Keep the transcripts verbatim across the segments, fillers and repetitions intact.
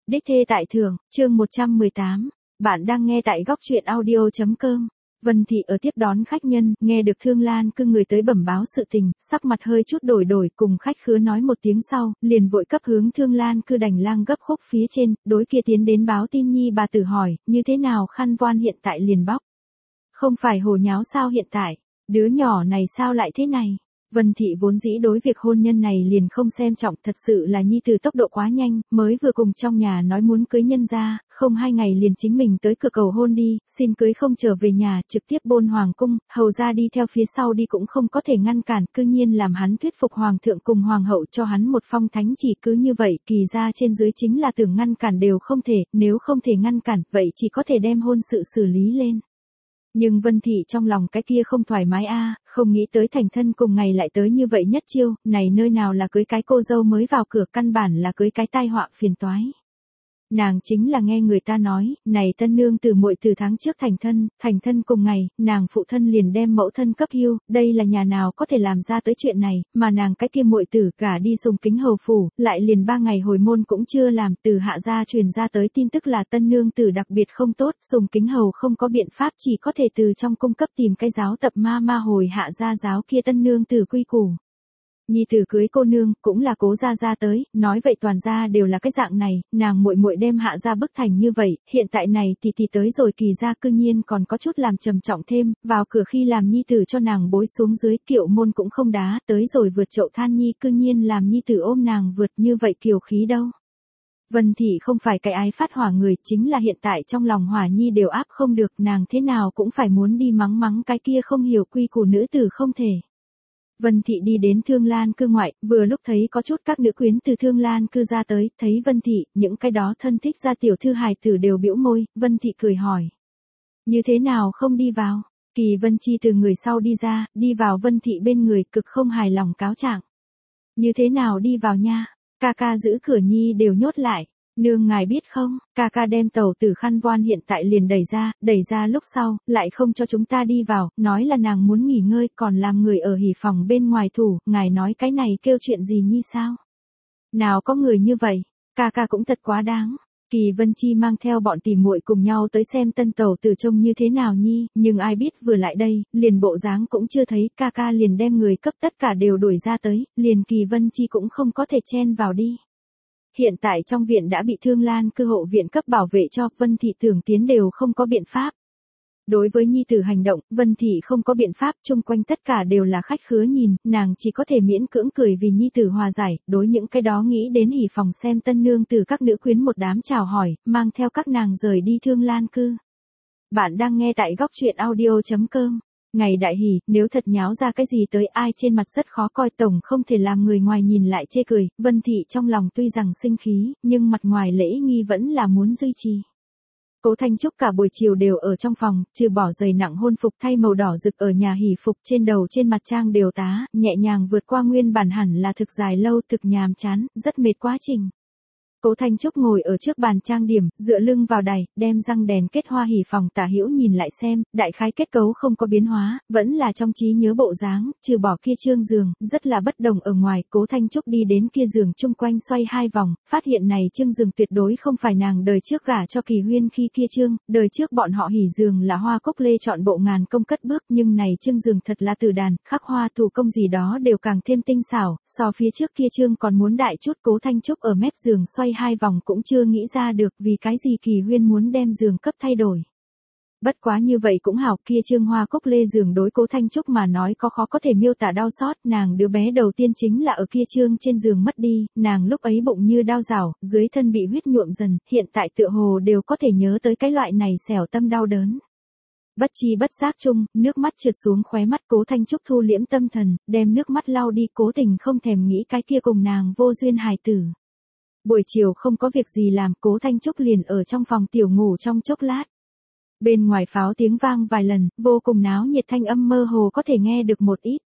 Đích thê tại thưởng, chương một trăm mười tám. Bạn đang nghe tại góc truyện audio.com. Vân Thị ở tiếp đón khách nhân, nghe được Thương Lan Cư người tới bẩm báo sự tình, sắc mặt hơi chút đổi đổi, cùng khách khứa nói một tiếng sau, liền vội cấp hướng Thương Lan Cư đành lang gấp khúc phía trên, đối kia tiến đến báo tin nhi bà tử hỏi, như thế nào khăn voan hiện tại liền bóc. Không phải hồ nháo sao hiện tại, đứa nhỏ này sao lại thế này. Vân Thị vốn dĩ đối việc hôn nhân này liền không xem trọng, thật sự là nhi tử tốc độ quá nhanh, mới vừa cùng trong nhà nói muốn cưới nhân ra, không hai ngày liền chính mình tới cửa cầu hôn đi, xin cưới không trở về nhà, trực tiếp bôn hoàng cung, hầu ra đi theo phía sau đi cũng không có thể ngăn cản, cư nhiên làm hắn thuyết phục hoàng thượng cùng hoàng hậu cho hắn một phong thánh chỉ, cứ như vậy, kỳ ra trên dưới chính là tưởng ngăn cản đều không thể, nếu không thể ngăn cản, vậy chỉ có thể đem hôn sự xử lý lên. Nhưng Vân Thị trong lòng cái kia không thoải mái a, không nghĩ tới thành thân cùng ngày lại tới như vậy nhất chiêu, này nơi nào là cưới cái cô dâu mới vào cửa, căn bản là cưới cái tai họa phiền toái. Nàng chính là nghe người ta nói, này tân nương từ muội từ tháng trước thành thân, thành thân cùng ngày, nàng phụ thân liền đem mẫu thân cấp hưu, đây là nhà nào có thể làm ra tới chuyện này, mà nàng cái kia muội tử gả đi Sùng Kính hầu phủ, lại liền ba ngày hồi môn cũng chưa làm, từ hạ gia truyền ra tới tin tức là tân nương tử đặc biệt không tốt, Sùng Kính hầu không có biện pháp chỉ có thể từ trong cung cấp tìm cái giáo tập ma ma hồi hạ gia giáo kia tân nương tử quy củ. Nhi tử cưới cô nương, cũng là cố gia gia tới, nói vậy toàn gia đều là cái dạng này, nàng muội muội đem hạ gia bức thành như vậy, hiện tại này thì thì tới rồi kỳ gia cư nhiên còn có chút làm trầm trọng thêm, vào cửa khi làm nhi tử cho nàng bối xuống dưới, kiệu môn cũng không đá, tới rồi vượt chậu than nhi cư nhiên làm nhi tử ôm nàng vượt như vậy kiều khí đâu. Vân Thị không phải cái ái phát hỏa người, chính là hiện tại trong lòng hỏa nhi đều áp không được, nàng thế nào cũng phải muốn đi mắng mắng cái kia không hiểu quy củ nữ tử không thể. Vân Thị đi đến Thương Lan Cư ngoại, vừa lúc thấy có chút các nữ quyến từ Thương Lan Cư ra tới, thấy Vân Thị, những cái đó thân thích gia tiểu thư hài tử đều bĩu môi, Vân Thị cười hỏi. Như thế nào không đi vào? Kỳ Vân Chi từ người sau đi ra, đi vào Vân Thị bên người, cực không hài lòng cáo trạng. Như thế nào đi vào nha? Ca ca giữ cửa nhi đều nhốt lại. Nương ngài biết không, ca ca đem tàu tử khăn voan hiện tại liền đẩy ra, đẩy ra lúc sau, lại không cho chúng ta đi vào, nói là nàng muốn nghỉ ngơi, còn làm người ở hỉ phòng bên ngoài thủ, ngài nói cái này kêu chuyện gì nhi sao? Nào có người như vậy, ca ca cũng thật quá đáng. Kỳ Vân Chi mang theo bọn tỉ muội cùng nhau tới xem tân tàu tử trông như thế nào nhi, nhưng ai biết vừa lại đây, liền bộ dáng cũng chưa thấy, ca ca liền đem người cấp tất cả đều đuổi ra tới, liền Kỳ Vân Chi cũng không có thể chen vào đi. Hiện tại trong viện đã bị Thương Lan Cư hộ viện cấp bảo vệ cho, Vân Thị tưởng tiến đều không có biện pháp. Đối với nhi tử hành động, Vân Thị không có biện pháp, chung quanh tất cả đều là khách khứa nhìn, nàng chỉ có thể miễn cưỡng cười vì nhi tử hòa giải, đối những cái đó nghĩ đến hỉ phòng xem tân nương từ các nữ quyến một đám chào hỏi, mang theo các nàng rời đi Thương Lan Cư. Bạn đang nghe tại góc truyện audio.com. Ngày đại hỉ, nếu thật nháo ra cái gì tới ai trên mặt rất khó coi, tổng không thể làm người ngoài nhìn lại chê cười, Vân Thị trong lòng tuy rằng sinh khí, nhưng mặt ngoài lễ nghi vẫn là muốn duy trì. Cố Thanh Trúc cả buổi chiều đều ở trong phòng, trừ bỏ giày nặng hôn phục thay màu đỏ rực ở nhà hỉ phục, trên đầu trên mặt trang đều tá, nhẹ nhàng vượt qua nguyên bản hẳn là thực dài lâu, thực nhàm chán, rất mệt quá trình. Cố Thanh Trúc ngồi ở trước bàn trang điểm, dựa lưng vào đài, đem răng đèn kết hoa hỉ phòng tả hữu nhìn lại xem, đại khái kết cấu không có biến hóa, vẫn là trong trí nhớ bộ dáng, trừ bỏ kia trương giường, rất là bất đồng ở ngoài, Cố Thanh Trúc đi đến kia giường chung quanh xoay hai vòng, phát hiện này trương giường tuyệt đối không phải nàng đời trước gả cho Kỳ Huyên khi kia trương, đời trước bọn họ hỉ giường là hoa cúc lê chọn bộ ngàn công cất bước, nhưng này trương giường thật là từ đàn, khắc hoa thủ công gì đó đều càng thêm tinh xảo, so phía trước kia trương còn muốn đại chút. Cố Thanh Trúc ở mép giường xoay hai vòng cũng chưa nghĩ ra được vì cái gì Kỳ Huyên muốn đem giường cấp thay đổi. Bất quá như vậy cũng hảo, kia trương hoa cúc lê giường đối Cố Thanh Trúc mà nói có khó có thể miêu tả đau xót, nàng đứa bé đầu tiên chính là ở kia trương trên giường mất đi, nàng lúc ấy bụng như đau rảo, dưới thân bị huyết nhuộm dần, hiện tại tựa hồ đều có thể nhớ tới cái loại này xẻo tâm đau đớn. Bất chi bất giác chung, nước mắt trượt xuống khóe mắt, Cố Thanh Trúc thu liễm tâm thần, đem nước mắt lau đi, cố tình không thèm nghĩ cái kia cùng nàng vô duyên hài tử. Buổi chiều không có việc gì làm, Cố Thanh Trúc liền ở trong phòng tiểu ngủ trong chốc lát. Bên ngoài pháo tiếng vang vài lần, vô cùng náo nhiệt, thanh âm mơ hồ có thể nghe được một ít.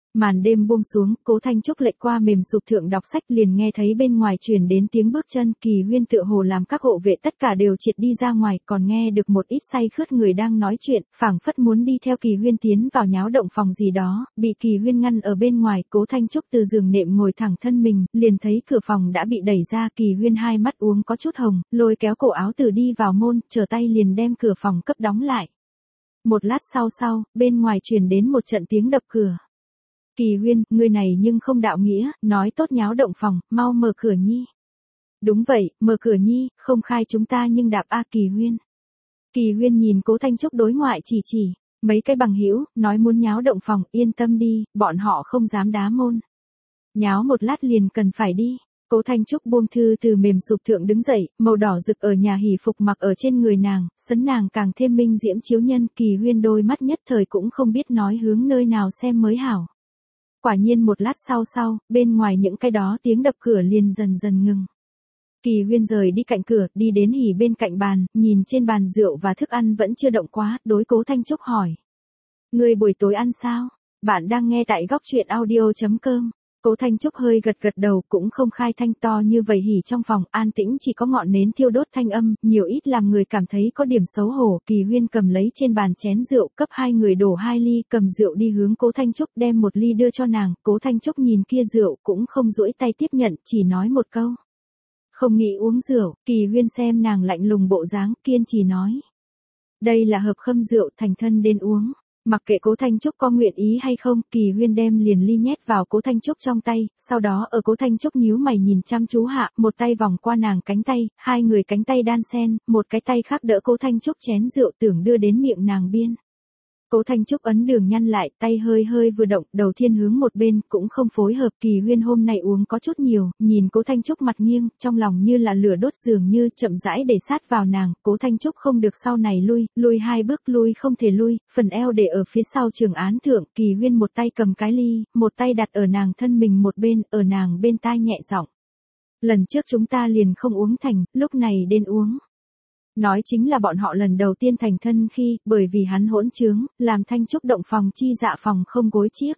Màn đêm buông xuống, Cố Thanh Trúc lệch qua mềm sụp thượng đọc sách liền nghe thấy bên ngoài truyền đến tiếng bước chân. Kỳ Huyên tựa hồ làm các hộ vệ tất cả đều triệt đi ra ngoài, còn nghe được một ít say khướt người đang nói chuyện, phảng phất muốn đi theo Kỳ Huyên tiến vào nháo động phòng gì đó, bị Kỳ Huyên ngăn ở bên ngoài. Cố Thanh Trúc từ giường nệm ngồi thẳng thân mình, liền thấy cửa phòng đã bị đẩy ra. Kỳ Huyên hai mắt uống có chút hồng, lôi kéo cổ áo từ đi vào môn, trở tay liền đem cửa phòng cấp đóng lại. Một lát sau sau, bên ngoài truyền đến một trận tiếng đập cửa. Kỳ Huyên, người này nhưng không đạo nghĩa, nói tốt nháo động phòng, mau mở cửa nhi. Đúng vậy, mở cửa nhi, không khai chúng ta nhưng đạp a Kỳ Huyên. Kỳ Huyên nhìn Cố Thanh Trúc đối ngoại chỉ chỉ, mấy cái bằng hữu nói muốn nháo động phòng, yên tâm đi, bọn họ không dám đá môn. Nháo một lát liền cần phải đi. Cố Thanh Trúc buông thư từ mềm sụp thượng đứng dậy, màu đỏ rực ở nhà hỷ phục mặc ở trên người nàng, sấn nàng càng thêm minh diễm chiếu nhân. Kỳ Huyên đôi mắt nhất thời cũng không biết nói hướng nơi nào xem mới hảo. Quả nhiên một lát sau sau, bên ngoài những cái đó tiếng đập cửa liền dần dần ngừng. Kỳ Huyên rời đi cạnh cửa, đi đến hỉ bên cạnh bàn, nhìn trên bàn rượu và thức ăn vẫn chưa động quá, đối Cố Thanh Trúc hỏi. Người buổi tối ăn sao? Bạn đang nghe tại góc truyện audio chấm com. Cố Thanh Trúc hơi gật gật đầu, cũng không khai thanh to như vậy. Hỉ trong phòng an tĩnh chỉ có ngọn nến thiêu đốt thanh âm, nhiều ít làm người cảm thấy có điểm xấu hổ. Kỳ Huyên cầm lấy trên bàn chén rượu, cấp hai người đổ hai ly, cầm rượu đi hướng Cố Thanh Trúc, đem một ly đưa cho nàng. Cố Thanh Trúc nhìn kia rượu cũng không duỗi tay tiếp nhận, chỉ nói một câu. Không nghĩ uống rượu. Kỳ Huyên xem nàng lạnh lùng bộ dáng, kiên trì nói. Đây là hợp khâm rượu, thành thân đến uống. Mặc kệ Cố Thanh Trúc có nguyện ý hay không, Kỳ Huyên đem liền ly nhét vào Cố Thanh Trúc trong tay, sau đó ở Cố Thanh Trúc nhíu mày nhìn chăm chú hạ, một tay vòng qua nàng cánh tay, hai người cánh tay đan xen, một cái tay khác đỡ Cố Thanh Trúc chén rượu tưởng đưa đến miệng nàng biên. Cố Thanh Trúc ấn đường nhăn lại, tay hơi hơi vừa động, đầu thiên hướng một bên, cũng không phối hợp. Kỳ Huyên hôm nay uống có chút nhiều, nhìn Cố Thanh Trúc mặt nghiêng, trong lòng như là lửa đốt dường như, chậm rãi để sát vào nàng. Cố Thanh Trúc không được sau này lui, lui hai bước lui không thể lui, phần eo để ở phía sau trường án thượng. Kỳ Huyên một tay cầm cái ly, một tay đặt ở nàng thân mình một bên, ở nàng bên tai nhẹ giọng. Lần trước chúng ta liền không uống thành, lúc này đến uống. Nói chính là bọn họ lần đầu tiên thành thân khi, bởi vì hắn hỗn trướng, làm Thanh Trúc động phòng chi dạ phòng không gối chiếc.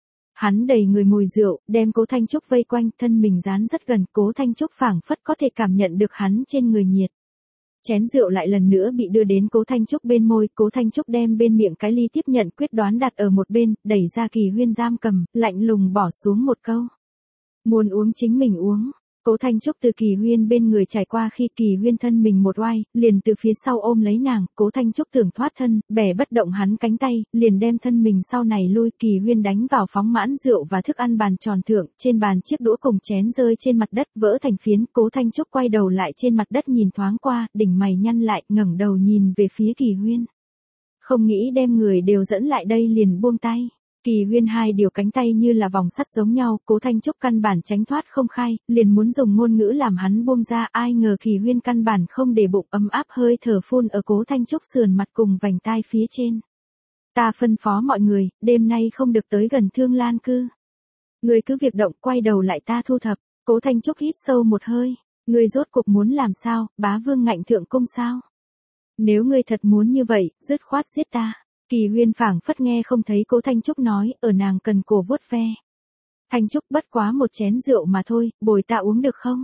Hắn đầy người mùi rượu, đem Cố Thanh Trúc vây quanh, thân mình dán rất gần. Cố Thanh Trúc phảng phất có thể cảm nhận được hắn trên người nhiệt. Chén rượu lại lần nữa bị đưa đến Cố Thanh Trúc bên môi, Cố Thanh Trúc đem bên miệng cái ly tiếp nhận, quyết đoán đặt ở một bên, đẩy ra Kỳ Huyên giam cầm, lạnh lùng bỏ xuống một câu. Muốn uống chính mình uống. Cố Thanh Trúc từ Kỳ Huyên bên người trải qua, khi Kỳ Huyên thân mình một oai, liền từ phía sau ôm lấy nàng. Cố Thanh Trúc tưởng thoát thân, bẻ bất động hắn cánh tay, liền đem thân mình sau này lui. Kỳ Huyên đánh vào phóng mãn rượu và thức ăn bàn tròn thượng, trên bàn chiếc đũa cùng chén rơi trên mặt đất, vỡ thành phiến. Cố Thanh Trúc quay đầu lại trên mặt đất nhìn thoáng qua, đỉnh mày nhăn lại, ngẩng đầu nhìn về phía Kỳ Huyên. Không nghĩ đem người đều dẫn lại đây liền buông tay. Kỳ Huyên hai điều cánh tay như là vòng sắt giống nhau, Cố Thanh Trúc căn bản tránh thoát không khai, liền muốn dùng ngôn ngữ làm hắn buông ra, ai ngờ Kỳ Huyên căn bản không để bụng, ấm áp hơi thở phun ở Cố Thanh Trúc sườn mặt cùng vành tai phía trên. Ta phân phó mọi người, đêm nay không được tới gần Thương Lan cư. Người cứ việc động, quay đầu lại ta thu thập. Cố Thanh Trúc hít sâu một hơi, người rốt cuộc muốn làm sao, bá vương ngạnh thượng cung sao? Nếu ngươi thật muốn như vậy, dứt khoát giết ta. Kỳ Huyên phảng phất nghe không thấy Cố Thanh Trúc nói, ở nàng cần cổ vuốt ve. Thanh Trúc bất quá một chén rượu mà thôi, bồi ta uống được không?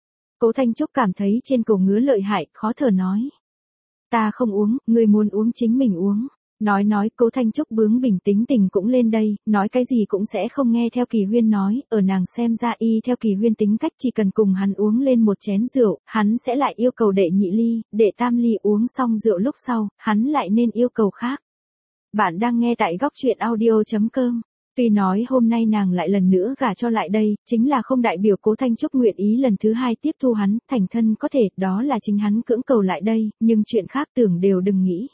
Cố Thanh Trúc cảm thấy trên cổ ngứa lợi hại, khó thở nói. Ta không uống, ngươi muốn uống chính mình uống. Nói nói, Cố Thanh Trúc bướng bỉnh tính tình cũng lên đây, nói cái gì cũng sẽ không nghe theo Kỳ Huyên nói, ở nàng xem ra y theo Kỳ Huyên tính cách chỉ cần cùng hắn uống lên một chén rượu, hắn sẽ lại yêu cầu đệ nhị ly, đệ tam ly uống xong rượu lúc sau, hắn lại nên yêu cầu khác. Bạn đang nghe tại góc truyện audio chấm com. Tuy nói hôm nay nàng lại lần nữa gả cho lại đây, chính là không đại biểu Cố Thanh Trúc nguyện ý lần thứ hai tiếp thu hắn, thành thân có thể, đó là chính hắn cưỡng cầu lại đây, nhưng chuyện khác tưởng đều đừng nghĩ.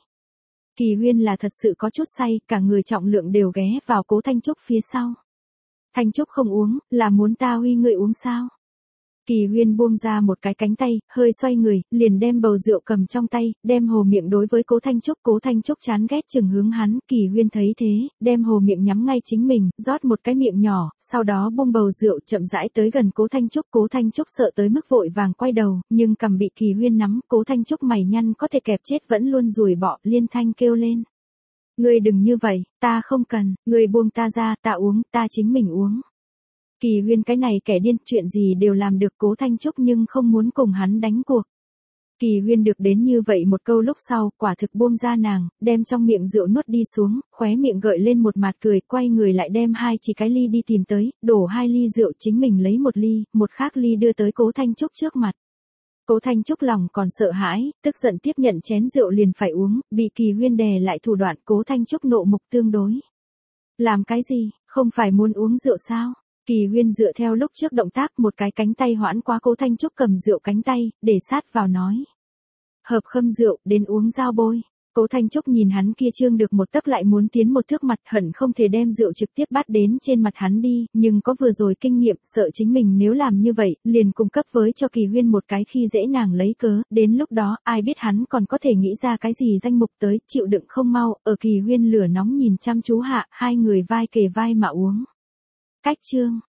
Kỳ Huyên là thật sự có chút say, cả người trọng lượng đều ghé vào Cố Thanh Trúc phía sau. Thanh Trúc không uống, là muốn ta huy người uống sao? Kỳ Huyên buông ra một cái cánh tay, hơi xoay người, liền đem bầu rượu cầm trong tay, đem hồ miệng đối với Cố Thanh Trúc. Cố Thanh Trúc chán ghét chừng hướng hắn, Kỳ Huyên thấy thế, đem hồ miệng nhắm ngay chính mình, rót một cái miệng nhỏ, sau đó buông bầu rượu chậm rãi tới gần Cố Thanh Trúc. Cố Thanh Trúc sợ tới mức vội vàng quay đầu, nhưng cầm bị Kỳ Huyên nắm, Cố Thanh Trúc mày nhăn có thể kẹp chết vẫn luôn rủi bọ, liên thanh kêu lên. Ngươi đừng như vậy, ta không cần, ngươi buông ta ra, ta uống, ta chính mình uống. Kỳ Huyên cái này kẻ điên, chuyện gì đều làm được. Cố Thanh Trúc nhưng không muốn cùng hắn đánh cuộc. Kỳ Huyên được đến như vậy một câu lúc sau, quả thực buông ra nàng, đem trong miệng rượu nuốt đi xuống, khóe miệng gợi lên một mặt cười, quay người lại đem hai chỉ cái ly đi tìm tới, đổ hai ly rượu, chính mình lấy một ly, một khác ly đưa tới Cố Thanh Trúc trước mặt. Cố Thanh Trúc lòng còn sợ hãi, tức giận tiếp nhận chén rượu liền phải uống, bị Kỳ Huyên đè lại thủ đoạn. Cố Thanh Trúc nộ mục tương đối. Làm cái gì, không phải muốn uống rượu sao? Kỳ Huyên dựa theo lúc trước động tác, một cái cánh tay hoãn qua Cố Thanh Trúc cầm rượu cánh tay, để sát vào nói. Hợp khâm rượu, đến uống giao bôi. Cố Thanh Trúc nhìn hắn kia trương được một tấc lại muốn tiến một thước mặt, hận không thể đem rượu trực tiếp bắt đến trên mặt hắn đi, nhưng có vừa rồi kinh nghiệm, sợ chính mình nếu làm như vậy, liền cung cấp với cho Kỳ Huyên một cái khi dễ nàng lấy cớ, đến lúc đó, ai biết hắn còn có thể nghĩ ra cái gì danh mục tới, chịu đựng không mau, ở Kỳ Huyên lửa nóng nhìn chăm chú hạ, hai người vai kề vai mà uống. Cách chương